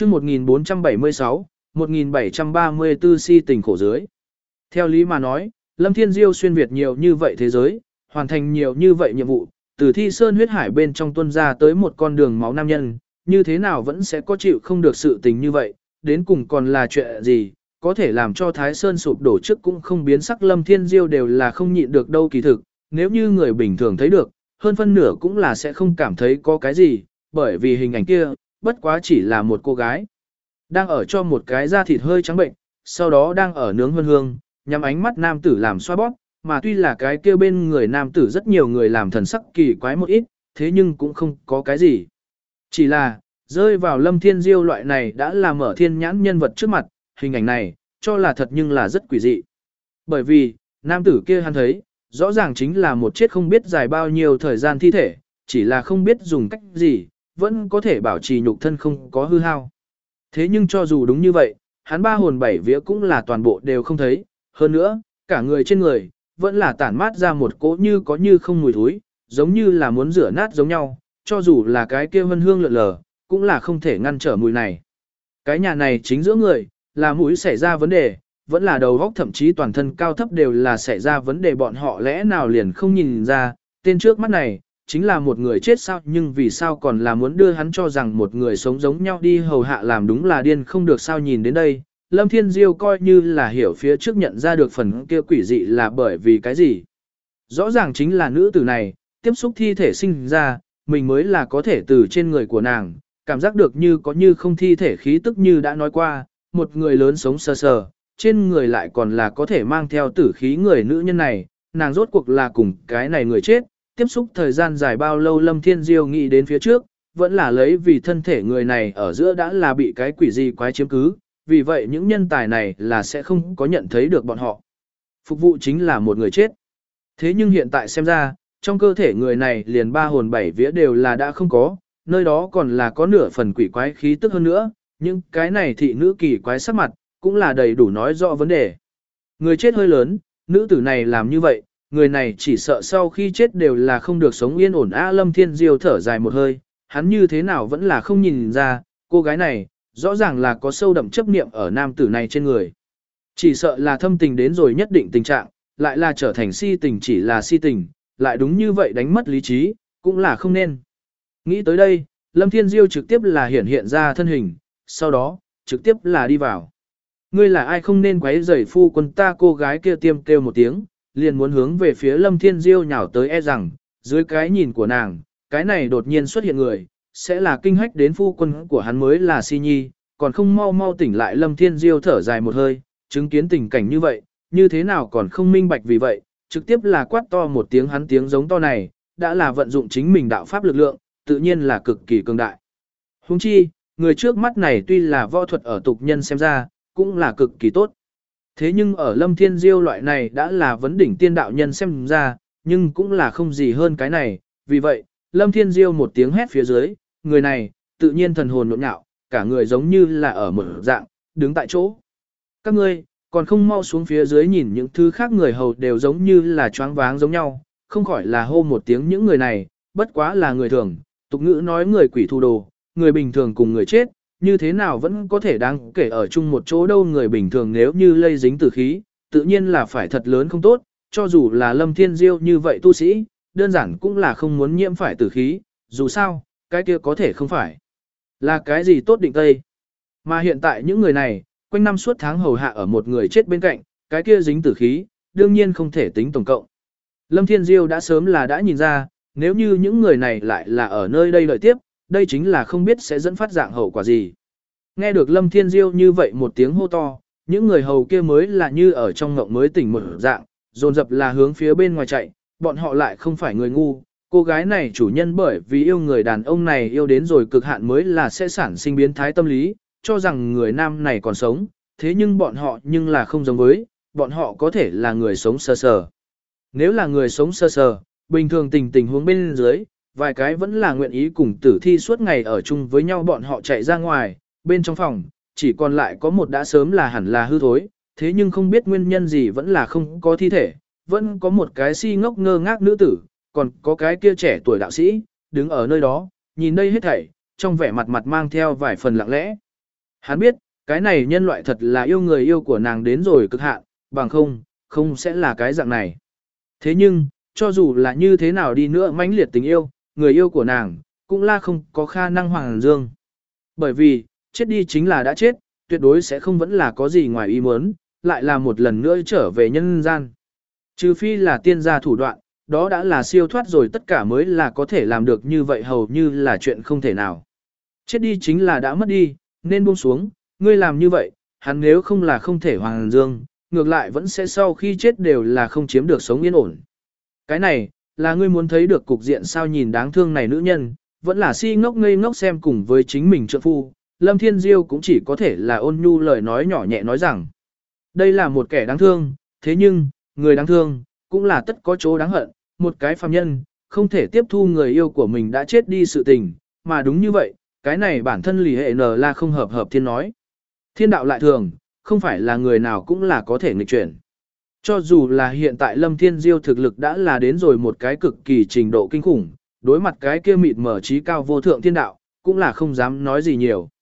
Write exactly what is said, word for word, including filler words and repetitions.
chương một nghìn bốn trăm bảy mươi sáu, một nghìn bảy trăm ba mươi tư si tình khổ dưới. Theo lý mà nói, Lâm Thiên Diêu xuyên Việt nhiều như vậy thế giới, hoàn thành nhiều như vậy nhiệm vụ, từ thi sơn huyết hải bên trong tuân ra tới một con đường máu nam nhân, như thế nào vẫn sẽ có chịu không được sự tình như vậy, đến cùng còn là chuyện gì, có thể làm cho Thái Sơn sụp đổ trước cũng không biến sắc. Lâm Thiên Diêu đều là không nhịn được đâu. Kỳ thực, nếu như người bình thường thấy được, hơn phân nửa cũng là sẽ không cảm thấy có cái gì, bởi vì hình ảnh kia, bất quá chỉ là một cô gái, đang ở cho một cái da thịt hơi trắng bệnh, sau đó đang ở nướng hương hương, nhắm ánh mắt nam tử làm xoa bóp, mà tuy là cái kia bên người nam tử rất nhiều người làm thần sắc kỳ quái một ít, thế nhưng cũng không có cái gì. Chỉ là, rơi vào Lâm Thiên Diêu loại này đã là mở thiên nhãn nhân vật trước mặt, hình ảnh này, cho là thật nhưng là rất quỷ dị. Bởi vì, nam tử kia hắn thấy, rõ ràng chính là một chết không biết dài bao nhiêu thời gian thi thể, chỉ là không biết dùng cách gì, vẫn có thể bảo trì nhục thân không có hư hao. Thế nhưng cho dù đúng như vậy, hắn ba hồn bảy vía cũng là toàn bộ đều không thấy, hơn nữa, cả người trên người, vẫn là tản mát ra một cỗ như có như không mùi thối, giống như là muốn rửa nát giống nhau, cho dù là cái kia vân hương lượn lờ, cũng là không thể ngăn trở mùi này. Cái nhà này chính giữa người, là mũi xảy ra vấn đề, vẫn là đầu óc thậm chí toàn thân cao thấp đều là xảy ra vấn đề, bọn họ lẽ nào liền không nhìn ra, tên trước mắt này, chính là một người chết sao, nhưng vì sao còn là muốn đưa hắn cho rằng một người sống giống nhau đi hầu hạ, làm đúng là điên không được sao. Nhìn đến đây, Lâm Thiên Diêu coi như là hiểu phía trước nhận ra được phần kia quỷ dị là bởi vì cái gì. Rõ ràng chính là nữ tử này, tiếp xúc thi thể sinh ra, mình mới là có thể từ trên người của nàng, cảm giác được như có như không thi thể khí tức. Như đã nói qua, một người lớn sống sờ sờ, trên người lại còn là có thể mang theo tử khí người nữ nhân này, nàng rốt cuộc là cùng cái này người chết, tiếp xúc thời gian dài bao lâu. Lâm Thiên Diêu nghĩ đến phía trước, vẫn là lấy vì thân thể người này ở giữa đã là bị cái quỷ gì quái chiếm cứ, vì vậy những nhân tài này là sẽ không có nhận thấy được bọn họ. Phục vụ chính là một người chết. Thế nhưng hiện tại xem ra, trong cơ thể người này liền ba hồn bảy vía đều là đã không có, nơi đó còn là có nửa phần quỷ quái khí tức hơn nữa, nhưng cái này thị nữ kỳ quái sắc mặt, cũng là đầy đủ nói rõ vấn đề. Người chết hơi lớn, nữ tử này làm như vậy, người này chỉ sợ sau khi chết đều là không được sống yên ổn. A Lâm Thiên Diêu thở dài một hơi, hắn như thế nào vẫn là không nhìn ra, cô gái này, rõ ràng là có sâu đậm chấp niệm ở nam tử này trên người. Chỉ sợ là thâm tình đến rồi nhất định tình trạng, lại là trở thành si tình, chỉ là si tình, lại đúng như vậy đánh mất lý trí, cũng là không nên. Nghĩ tới đây, Lâm Thiên Diêu trực tiếp là hiển hiện ra thân hình, sau đó, trực tiếp là đi vào. Ngươi là ai, không nên quấy rầy phu quân ta. Cô gái kia tiêm kêu một tiếng, liền muốn hướng về phía Lâm Thiên Diêu nhào tới, e rằng, dưới cái nhìn của nàng, cái này đột nhiên xuất hiện người, sẽ là kinh hách đến phu quân của hắn mới là si nhi, còn không mau mau tỉnh lại. Lâm Thiên Diêu thở dài một hơi, chứng kiến tình cảnh như vậy, như thế nào còn không minh bạch, vì vậy, trực tiếp là quát to một tiếng. Hắn tiếng giống to này, đã là vận dụng chính mình đạo pháp lực lượng, tự nhiên là cực kỳ cường đại. Huống chi, người trước mắt này tuy là võ thuật ở tục nhân xem ra, cũng là cực kỳ tốt. Thế nhưng ở Lâm Thiên Diêu loại này đã là vấn đỉnh tiên đạo nhân xem ra, nhưng cũng là không gì hơn cái này, vì vậy, Lâm Thiên Diêu một tiếng hét phía dưới, người này, tự nhiên thần hồn nhộn nhạo, cả người giống như là ở một dạng, đứng tại chỗ. Các ngươi, còn không mau xuống phía dưới nhìn. Những thứ khác người hầu đều giống như là choáng váng giống nhau, không khỏi là hô một tiếng. Những người này, bất quá là người thường, tục ngữ nói người quỷ thu đồ, người bình thường cùng người chết, như thế nào vẫn có thể đáng kể ở chung một chỗ đâu. Người bình thường nếu như lây dính tử khí, tự nhiên là phải thật lớn không tốt, cho dù là Lâm Thiên Diêu như vậy tu sĩ, đơn giản cũng là không muốn nhiễm phải tử khí, dù sao, cái kia có thể không phải là cái gì tốt định tây. Mà hiện tại những người này, quanh năm suốt tháng hầu hạ ở một người chết bên cạnh, cái kia dính tử khí, đương nhiên không thể tính tổng cộng. Lâm Thiên Diêu đã sớm là đã nhìn ra, nếu như những người này lại là ở nơi đây lợi tiếp, đây chính là không biết sẽ dẫn phát dạng hậu quả gì. Nghe được Lâm Thiên Diêu như vậy một tiếng hô to, những người hầu kia mới là như ở trong ngộng mới tỉnh một dạng, dồn dập là hướng phía bên ngoài chạy, bọn họ lại không phải người ngu. Cô gái này chủ nhân bởi vì yêu người đàn ông này yêu đến rồi cực hạn mới là sẽ sản sinh biến thái tâm lý, cho rằng người nam này còn sống, thế nhưng bọn họ nhưng là không giống với, bọn họ có thể là người sống sơ sờ. Nếu là người sống sơ sờ, bình thường tình tình huống bên dưới, vài cái vẫn là nguyện ý cùng tử thi suốt ngày ở chung với nhau. Bọn họ chạy ra ngoài, bên trong phòng, chỉ còn lại có một đã sớm là hẳn là hư thối, thế nhưng không biết nguyên nhân gì vẫn là không có thi thể, vẫn có một cái si ngốc ngơ ngác nữ tử, còn có cái kia trẻ tuổi đạo sĩ, đứng ở nơi đó, nhìn đây hết thảy, trong vẻ mặt mặt mang theo vài phần lặng lẽ. Hắn biết, cái này nhân loại thật là yêu người yêu của nàng đến rồi cực hạn, bằng không, không sẽ là cái dạng này. Thế nhưng, cho dù là như thế nào đi nữa mãnh liệt tình yêu, người yêu của nàng, cũng là không có khả năng Hoàng Dương. Bởi vì, chết đi chính là đã chết, tuyệt đối sẽ không vẫn là có gì ngoài ý muốn, lại là một lần nữa trở về nhân gian. Trừ phi là tiên gia thủ đoạn, đó đã là siêu thoát rồi tất cả mới là có thể làm được như vậy hầu như là chuyện không thể nào. Chết đi chính là đã mất đi, nên buông xuống, ngươi làm như vậy, hắn nếu không là không thể Hoàng Dương, ngược lại vẫn sẽ sau khi chết đều là không chiếm được sống yên ổn. Cái này, là ngươi muốn thấy được cục diện sao nhìn đáng thương này nữ nhân, vẫn là si ngốc ngây ngốc xem cùng với chính mình trượng phu, Lâm Thiên Diêu cũng chỉ có thể là ôn nhu lời nói nhỏ nhẹ nói rằng, đây là một kẻ đáng thương, thế nhưng, người đáng thương, cũng là tất có chỗ đáng hận, một cái phàm nhân, không thể tiếp thu người yêu của mình đã chết đi sự tình, mà đúng như vậy, cái này bản thân lì hệ nờ là không hợp hợp thiên nói. Thiên đạo lại thường, không phải là người nào cũng là có thể nghịch chuyển. Cho dù là hiện tại Lâm Thiên Diêu thực lực đã là đến rồi một cái cực kỳ trình độ kinh khủng, đối mặt cái kia mịt mở trí cao vô thượng thiên đạo, cũng là không dám nói gì nhiều.